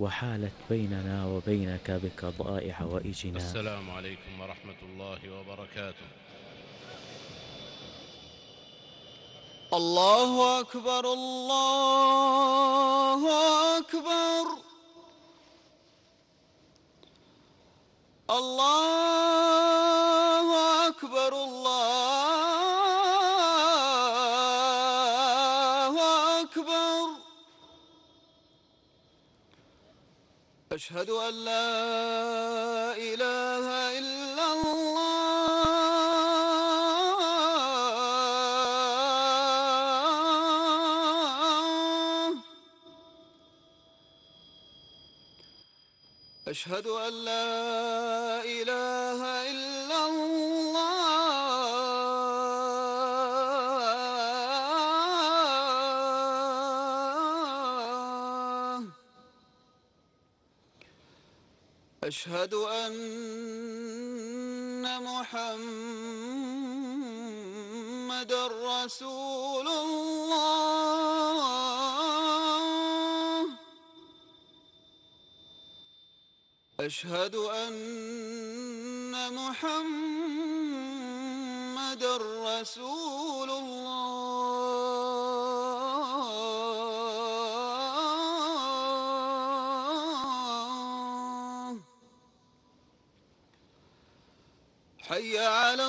وحالت بيننا وبينك بقضاء حوائجنا. السلام عليكم ورحمة الله وبركاته. الله أكبر الله أكبر الله أكبر الله أكبر. أشهد أن لا إله إلا الله. أشهد أن لا إله إلا الله. أشهد أن محمدًا رسول الله. أشهد أن محمدًا رسول الله. حي على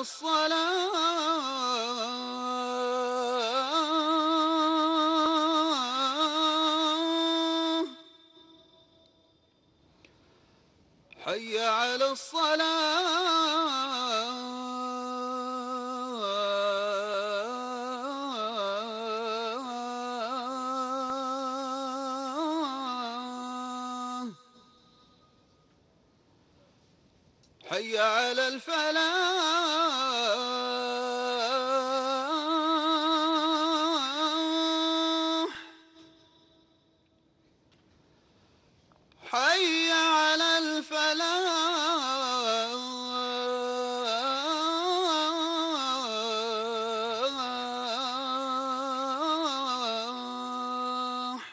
الصلاة. حي على الصلاة. حي على الفلاح. حي على الفلاح.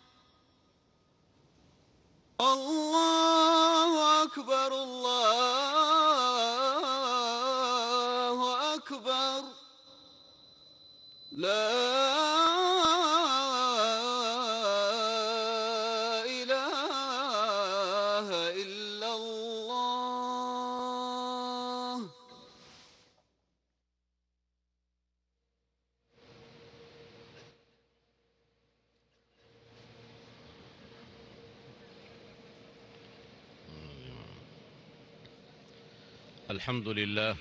الله أكبر الله أكبر. لا إله إلا الله. الحمد لله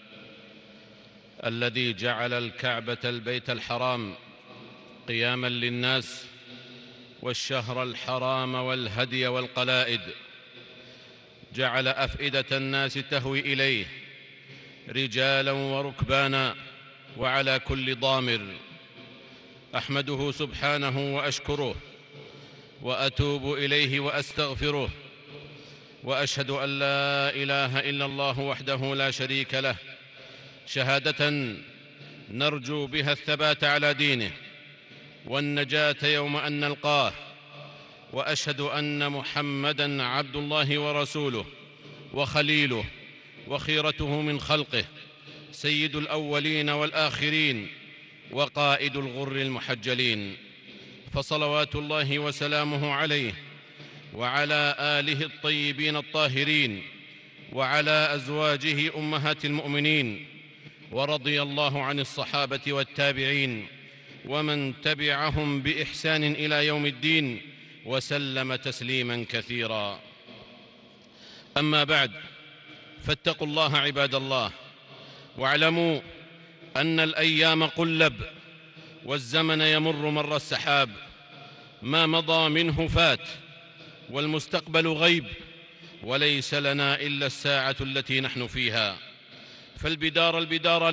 الذي جعل الكعبة البيت الحرام قياما للناس، والشهر الحرام والهدي والقلائد، جعل أفئدة الناس تهوي إليه رجالا وركبانا وعلى كل ضامر. أحمده سبحانه وأشكره وأتوب إليه وأستغفره، وأشهد أن لا إله إلا الله وحده لا شريك له، شهادة نرجو بها الثبات على دينه والنجاة يوم أن نلقاه. وأشهد أن محمدًا عبد الله ورسوله وخليله وخيرته من خلقه، سيد الأولين والآخرين وقائد الغر المحجلين، فصلوات الله وسلامه عليه وعلى آله الطيبين الطاهرين وعلى أزواجه أمهات المؤمنين. ورضي الله عن الصحابة والتابعين ومن تبعهم بإحسان إلى يوم الدين، وسلم تسليما كثيرا. أما بعد، فاتقوا الله عباد الله، واعلموا أن الأيام قلب والزمن يمر مر السحاب، ما مضى منه فات والمستقبل غيب، وليس لنا إلا الساعة التي نحن فيها. البدار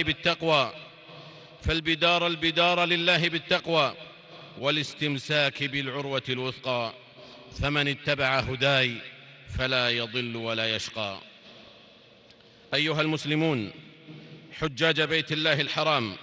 لله بالتقوى والاستمساك بالعروة الوثقى، فمن اتبع هداي فلا يضل ولا يشقى. أيها المسلمون حجاج بيت الله الحرام،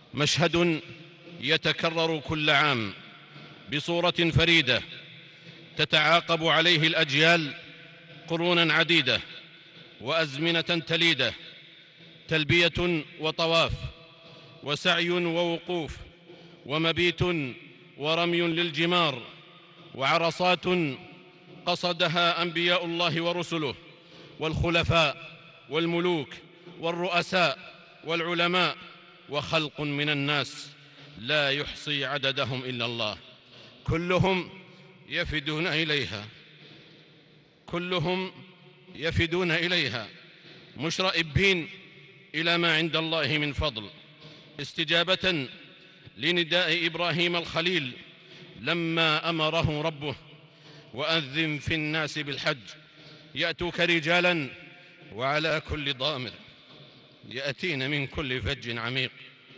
مشهد يتكرر كل عام بصورة فريدة، تتعاقب عليه الأجيال قرونا عديدة وأزمنة تليدة، تلبية وطواف وسعي ووقوف ومبيت ورمي للجمار وعرصات قصدها أنبياء الله ورسله والخلفاء والملوك والرؤساء والعلماء وخلق من الناس لا يحصي عددهم إلا الله، كلهم يفدون إليها، كلهم يفدون إليها مشرئبين إلى ما عند الله من فضل، استجابة لنداء إبراهيم الخليل لما أمره ربه: وأذن في الناس بالحج يأتوك رجالا وعلى كل ضامر يأتين من كل فج عميق.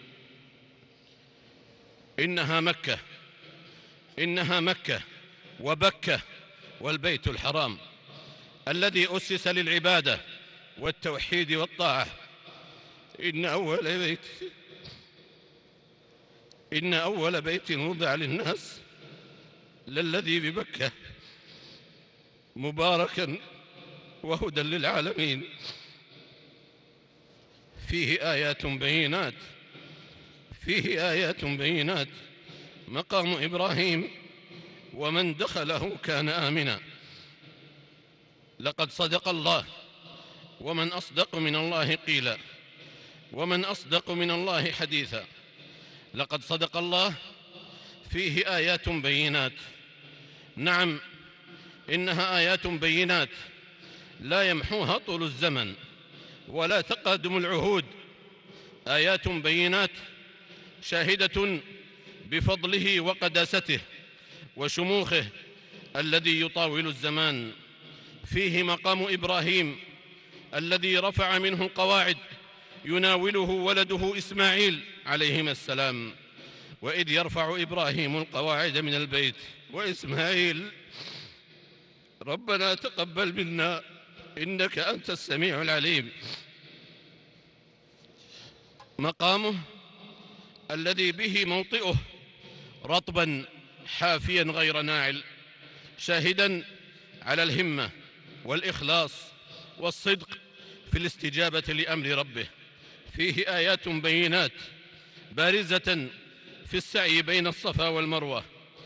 إنها مكة وبكة والبيت الحرام الذي أسس للعبادة والتوحيد والطاعة. إن أول بيت وضع للناس للذي ببكة مباركا وهدى للعالمين، فيه آيات بينات مقام إبراهيم ومن دخله كان آمنا. لقد صدق الله، ومن أصدق من الله قيلا، ومن أصدق من الله حديثا. لقد صدق الله، فيه آيات بينات. نعم، إنها آيات بينات لا يمحوها طول الزمن ولا تقادم العهود، آيات بينات شاهدة بفضله وقداسته وشموخه الذي يطاول الزمان. فيه مقام إبراهيم الذي رفع منه القواعد يناوله ولده إسماعيل عليهما السلام: وإذ يرفع إبراهيم القواعد من البيت وإسماعيل ربنا تقبل منا إنك أنت السميع العليم. مقامه الذي به موطئه رطبا حافيا غير ناعل، شاهدا على الهمة والإخلاص والصدق في الاستجابة لأمر ربه. فيه آيات بينات بارزة في السعي بين الصفا والمروة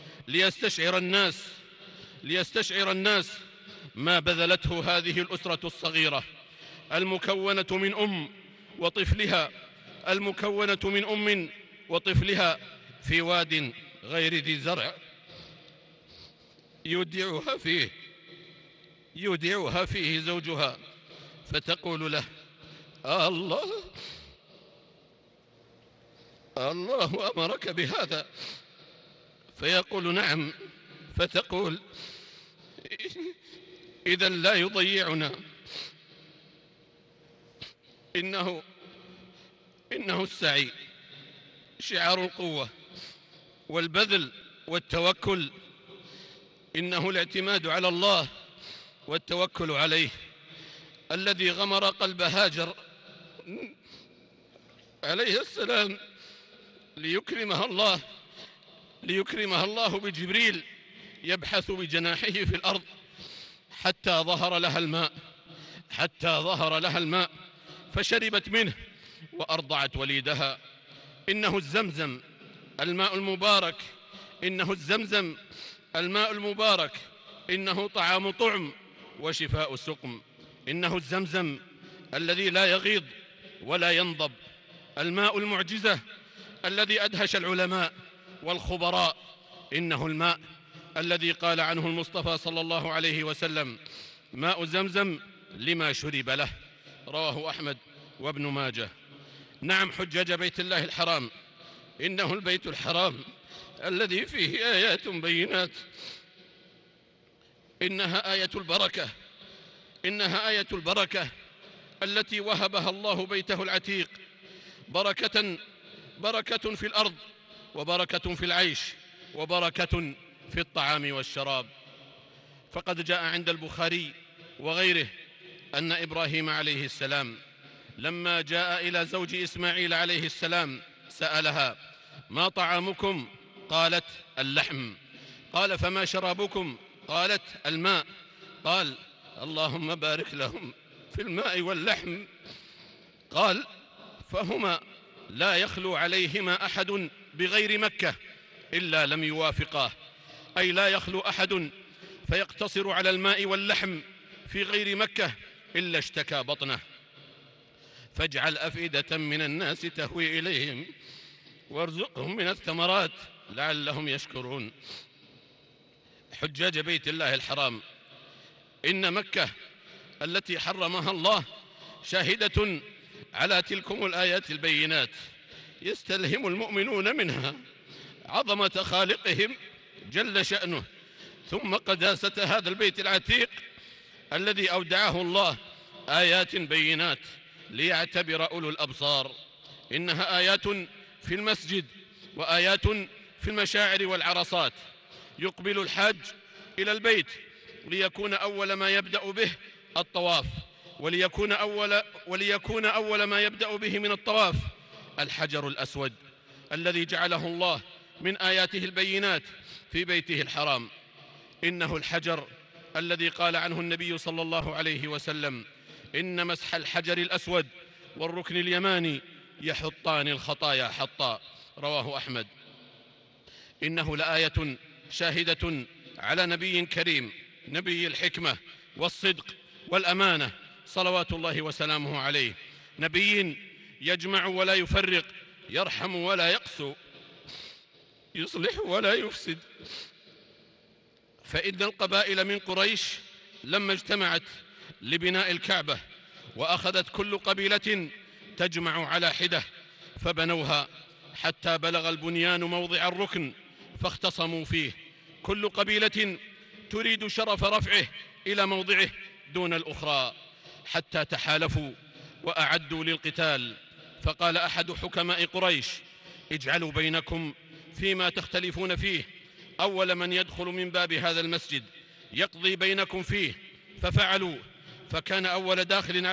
ليستشعر الناس ما بذلته هذه الأسرة الصغيرة المكونة من أم وطفلها في واد غير ذي زرع يودعها فيه زوجها، فتقول له: الله أمرك بهذا؟ فيقول: نعم. فتقول: إذن لا يضيعنا. إنه السعي شعار القوة والبذل والتوكل، إنه الاعتماد على الله والتوكل عليه الذي غمر قلب هاجر عليه السلام ليكرمها الله بجبريل يبحث بجناحه في الأرض حتى ظهر لها الماء فشربت منه وأرضعت وليدها. إنه الزمزم الماء المبارك، إنه طعام طعم وشفاء سقم. إنه الزمزم الذي لا يغيض ولا ينضب، الماء المعجزة الذي أدهش العلماء والخبراء. إنه الماء الذي قال عنه المصطفى صلى الله عليه وسلم: ماء زمزم لما شرب له، رواه أحمد وابن ماجه. نعم، حجاج بيت الله الحرام، إنه البيت الحرام الذي فيه آيات بينات. إنها آية البركة التي وهبها الله بيته العتيق، بركة في الأرض وبركة في العيش وبركة في الطعام والشراب. فقد جاء عند البخاري وغيره أن إبراهيم عليه السلام لما جاء إلى زوج إسماعيل عليه السلام سألها: ما طعامكم؟ قالت: اللحم. قال: فما شرابكم؟ قالت الماء. قال اللهم بارك لهم في الماء واللحم. قال فهما لا يخلو عليهما أحد بغير مكة إلا لم يوافقاه، أي لا يخلو أحد فيقتصر على الماء واللحم في غير مكة إلا اشتكى بطنه. فاجعل أفئدة من الناس تهوي إليهم وارزقهم من الثمرات لعلهم يشكرون. حجاج بيت الله الحرام، إن مكة التي حرمها الله شاهدة على تلكم الآيات البينات، يستلهم المؤمنون منها عظمة خالقهم جل شأنه، ثم قداسة هذا البيت العتيق الذي أودعه الله آيات بينات ليعتبر أولو الأبصار. إنها آيات في المسجد وآيات في المشاعر والعرصات. يقبل الحاج إلى البيت ليكون أول ما يبدأ به الطواف، وليكون أول ما يبدأ به من الطواف الحجر الأسود الذي جعله الله من آياته البينات في بيته الحرام. إنه الحجر الذي قال عنه النبي صلى الله عليه وسلم: إن مسح الحجر الأسود والركن اليماني يحطان الخطايا حطا، رواه أحمد. إنه لآية شاهدة على نبي كريم، نبي الحكمة والصدق والأمانة صلوات الله وسلامه عليه، نبي يجمع ولا يفرق، يرحم ولا يقسو، يصلح ولا يفسد. فإن القبائل من قريش لما اجتمعت لبناء الكعبة وأخذت كل قبيلة تجمع على حدة فبنوها حتى بلغ البنيان موضع الركن فاختصموا فيه، كل قبيلة تريد شرف رفعه إلى موضعه دون الأخرى، حتى تحالفوا وأعدوا للقتال. فقال أحد حكماء قريش: اجعلوا بينكم فيما تختلفون فيه أول من يدخل من باب هذا المسجد يقضي بينكم فيه. ففعلوا، فكان أول داخل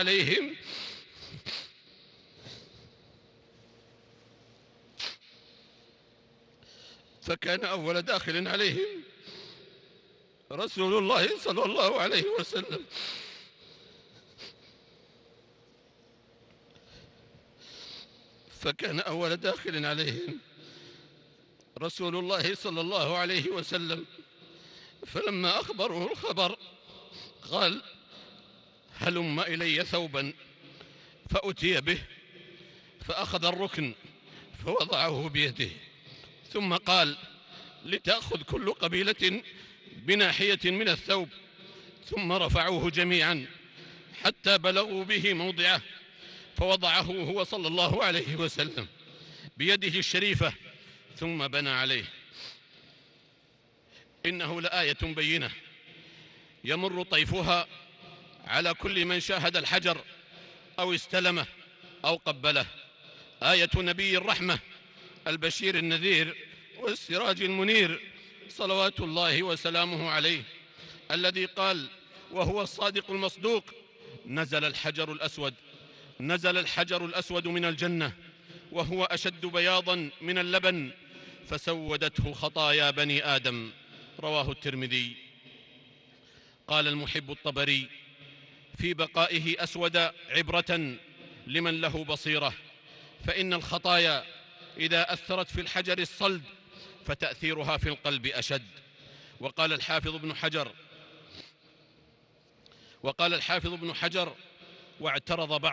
عليهم رسول الله صلى الله عليه وسلم. فكان أول داخل عليهم رسول الله صلى الله عليه وسلم، فلما أخبروه الخبر قال: هلم إلي ثوبا، فأتي به، فأخذ الركن فوضعه بيده، ثم قال: لتأخذ كل قبيلة بناحية من الثوب، ثم رفعوه جميعا حتى بلغوا به موضعه، فوضعه هو صلى الله عليه وسلم بيده الشريفة ثم بنى عليه. إنه لآية بينة يمر طيفها على كل من شاهد الحجر أو استلمه أو قبله. آية نبي الرحمة البشير النذير والسراج المنير صلوات الله وسلامه عليه، الذي قال وهو الصادق المصدوق: نزل الحجر الأسود من الجنة وهو أشد بياضا من اللبن فسودته خطايا بني آدم، رواه الترمذي. قال المحب الطبري في بقائه: أسود عبرة لمن له بصيرة، فإن الخطايا إذا أثرت في الحجر الصلد فتأثيرها في القلب أشد. وقال الحافظ ابن حجر: واعترض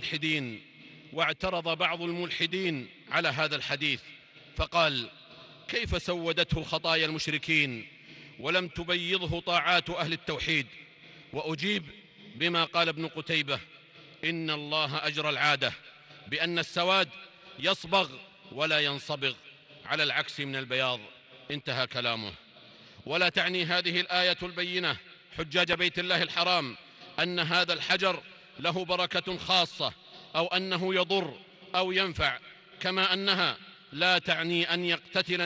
بعض الملحدين على هذا الحديث فقال: كيف سودته خطايا المشركين ولم تبيضه طاعات أهل التوحيد؟ وأجيب بما قال ابن قتيبة: إن الله أجرى العادة بأن السواد يصبغ ولا ينصبغ على العكس من البياض. انتهى كلامه. ولا تعني هذه الآية البينة حجاج بيت الله الحرام أن هذا الحجر له بركة خاصة أو أنه يضر أو ينفع، كما أنها لا تعني أن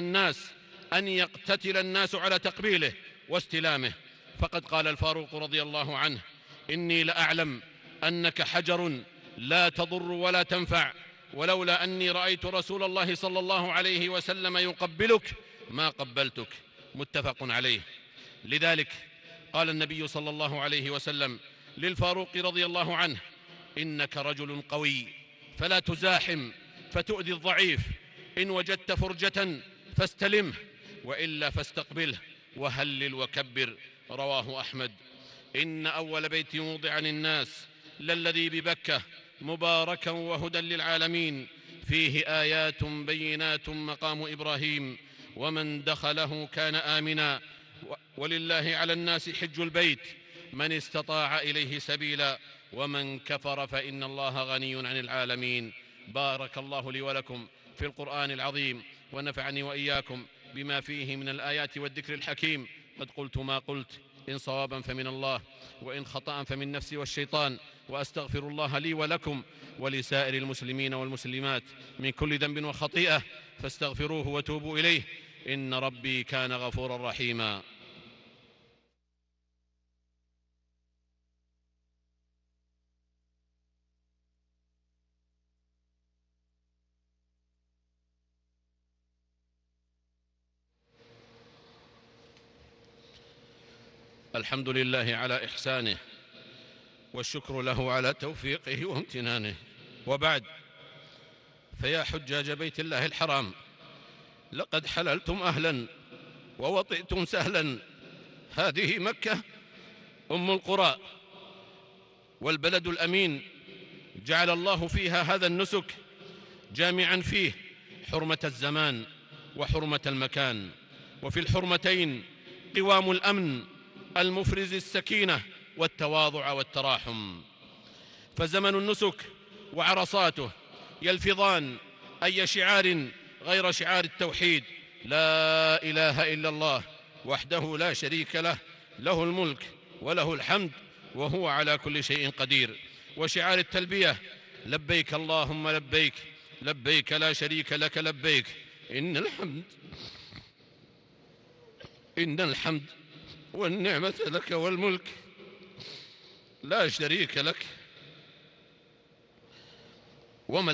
يقتتل الناس على تقبيله واستلامه. فقد قال الفاروق رضي الله عنه: إني لأعلم أنك حجر لا تضر ولا تنفع، ولولا أني رأيت رسول الله صلى الله عليه وسلم يقبلك ما قبلتك. متفق عليه. لذلك قال النبي صلى الله عليه وسلم للفاروق رضي الله عنه: إنك رجل قوي فلا تزاحم فتؤذي الضعيف، إن وجدت فرجة فاستلمه وإلا فاستقبله وهلل وكبر. رواه أحمد. إن أول بيت وضع للناس للذي ببكة مباركا وهدى للعالمين، فيه آيات بينات مقام إبراهيم، ومن دخله كان آمنا، ولله على الناس حج البيت من استطاع إليه سبيلا، ومن كفر فإن الله غني عن العالمين. بارك الله لي ولكم في القرآن العظيم، ونفعني وإياكم بما فيه من الآيات والذكر الحكيم. قد قلت ما قلت، إن صوابا فمن الله، وإن خطأ فمن نفسي والشيطان، وأستغفر الله لي ولكم ولسائر المسلمين والمسلمات من كل ذنب وخطيئة، فاستغفروه وتوبوا إليه، إن ربي كان غفورا رحيما. الحمد لله على إحسانه، والشكر له على توفيقه وامتنانه، وبعد، فيا حجاج بيت الله الحرام، لقد حللتم أهلا ووطئتم سهلا. هذه مكة أم القرى والبلد الأمين، جعل الله فيها هذا النسك جامعا فيه حرمة الزمان وحرمة المكان، وفي الحرمتين قوام الأمن المفرز السكينة والتواضع والتراحم. فزمن النسك وعرصاته يلفظان أي شعار غير شعار التوحيد: لا إله إلا الله وحده لا شريك له، له الملك وله الحمد وهو على كل شيء قدير. وشعار التلبية: لبيك اللهم لبيك، لبيك لا شريك لك لبيك، إن الحمد والنعمة لك والملك لا شريك لك. وما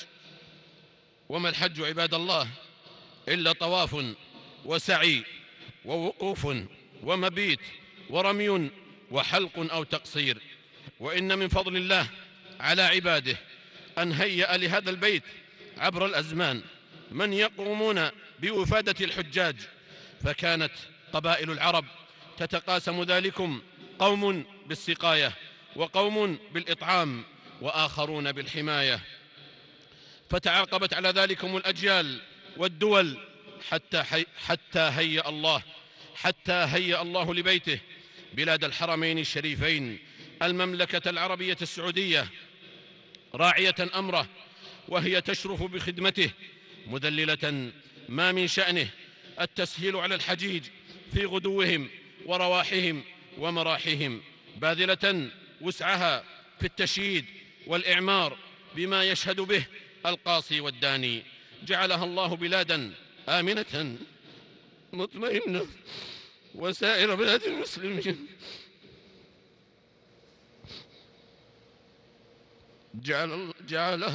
الحج عباد الله إلا طواف وسعي ووقوف ومبيت ورمي وحلق أو تقصير. وإن من فضل الله على عباده أن هيأ لهذا البيت عبر الأزمان من يقومون بوفادة الحجاج، فكانت قبائل العرب تتقاسم ذلكم: قوم بالسقاية، وقوم بالإطعام، وآخرون بالحماية. فتعاقبت على ذلكم الأجيال والدول حتى هيأ الله لبيته بلاد الحرمين الشريفين المملكة العربية السعودية راعية أمره، وهي تشرف بخدمته، مذللة ما من شأنه التسهيل على الحجيج في غدوهم ورواحهم ومراحهم، باذلة وسعها في التشييد والإعمار بما يشهد به القاصي والداني. جعلها الله بلادا آمنة مطمئنة، وسائر بلاد المسلمين جعلها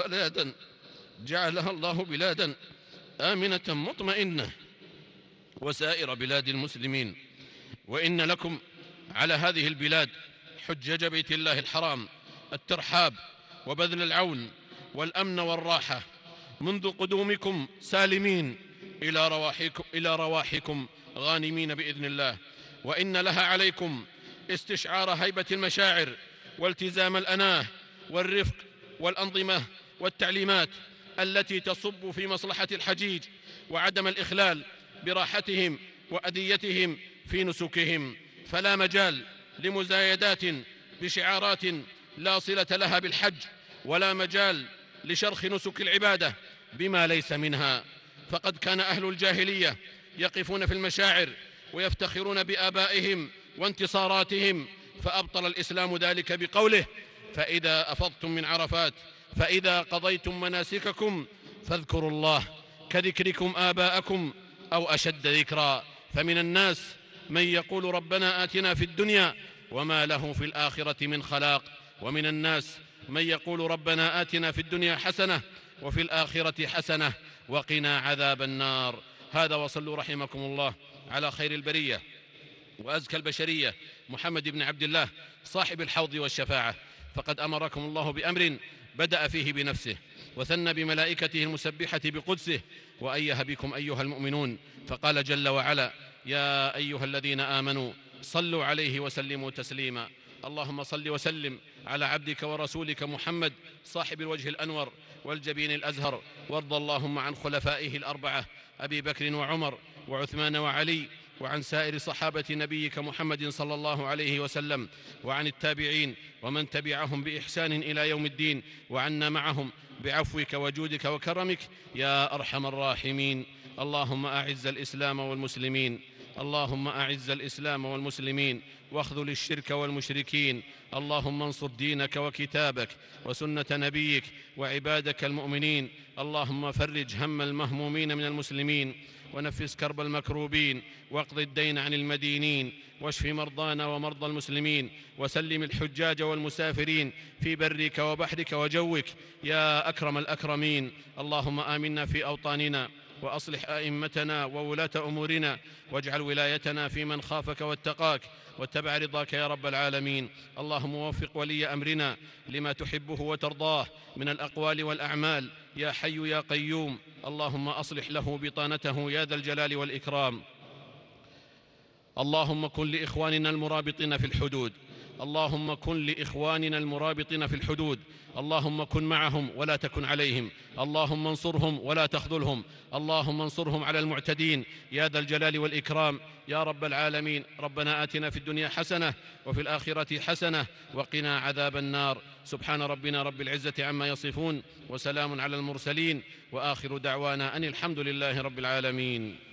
الله بلادا آمنة مطمئنة، وسائر بلاد المسلمين. وإن لكم على هذه البلاد حجج بيت الله الحرام الترحاب وبذل العون والأمن والراحة منذ قدومكم سالمين إلى رواحكم غانمين بإذن الله. وإن لها عليكم استشعار هيبة المشاعر والتزام الأناه والرفق والأنظمة والتعليمات التي تصب في مصلحة الحجيج، وعدم الإخلال براحتهم وأذيتهم في نسكهم. فلا مجال لمزايدات بشعارات لا صلة لها بالحج، ولا مجال لشرخ نسك العبادة بما ليس منها. فقد كان أهل الجاهلية يقفون في المشاعر ويفتخرون بآبائهم وانتصاراتهم، فأبطل الإسلام ذلك بقوله: فإذا أفضتم من عرفات فإذا قضيتم مناسككم فاذكروا الله كذكركم آباءكم أو أشد ذكرا. فمن الناس من يقول ربنا آتنا في الدنيا وما له في الآخرة من خلاق، ومن الناس من يقول ربنا آتنا في الدنيا حسنة وفي الآخرة حسنة وقنا عذاب النار. هذا، وصلوا رحمكم الله على خير البرية وأزكى البشرية محمد بن عبد الله صاحب الحوض والشفاعة، فقد أمركم الله بأمر بدأ فيه بنفسه، وثنى بملائكته المسبحة بقدسه، وأيه بكم أيها المؤمنون، فقال جل وعلا: يا أيها الذين آمنوا صلوا عليه وسلموا تسليما. اللهم صل وسلم على عبدك ورسولك محمد صاحب الوجه الأنور والجبين الأزهر، وارض اللهم عن خلفائه الأربعة أبي بكر وعمر وعثمان وعلي، وعن سائر صحابة نبيك محمد صلى الله عليه وسلم، وعن التابعين ومن تبعهم بإحسان إلى يوم الدين، وعنا معهم بعفوك وجودك وكرمك يا أرحم الراحمين. اللهم أعز الإسلام والمسلمين، اللهم أعز الإسلام والمسلمين، واخذل الشرك والمشركين. اللهم انصر دينك وكتابك وسنة نبيك وعبادك المؤمنين. اللهم فرج هم المهمومين من المسلمين، ونفس كرب المكروبين، واقض الدين عن المدينين، واشف مرضانا ومرضى المسلمين، وسلم الحجاج والمسافرين في برك وبحرك وجوك يا أكرم الأكرمين. اللهم آمنا في أوطاننا، وأصلح أئمتنا وولاة أمورنا، واجعل ولايتنا في من خافك واتقاك واتبع رضاك يا رب العالمين. اللهم وفق ولي أمرنا لما تحبه وترضاه من الأقوال والأعمال يا حي يا قيوم. اللهم أصلح له بطانته يا ذا الجلال والإكرام. اللهم كن لإخواننا المرابطين في الحدود، اللهم كن لإخواننا المرابطين في الحدود، اللهم كن معهم ولا تكن عليهم، اللهم انصرهم ولا تخذلهم، اللهم انصرهم على المعتدين يا ذا الجلال والإكرام يا رب العالمين. ربنا آتنا في الدنيا حسنة وفي الآخرة حسنة وقنا عذاب النار. سبحان ربنا رب العزة عما يصفون، وسلام على المرسلين، وآخر دعوانا أن الحمد لله رب العالمين.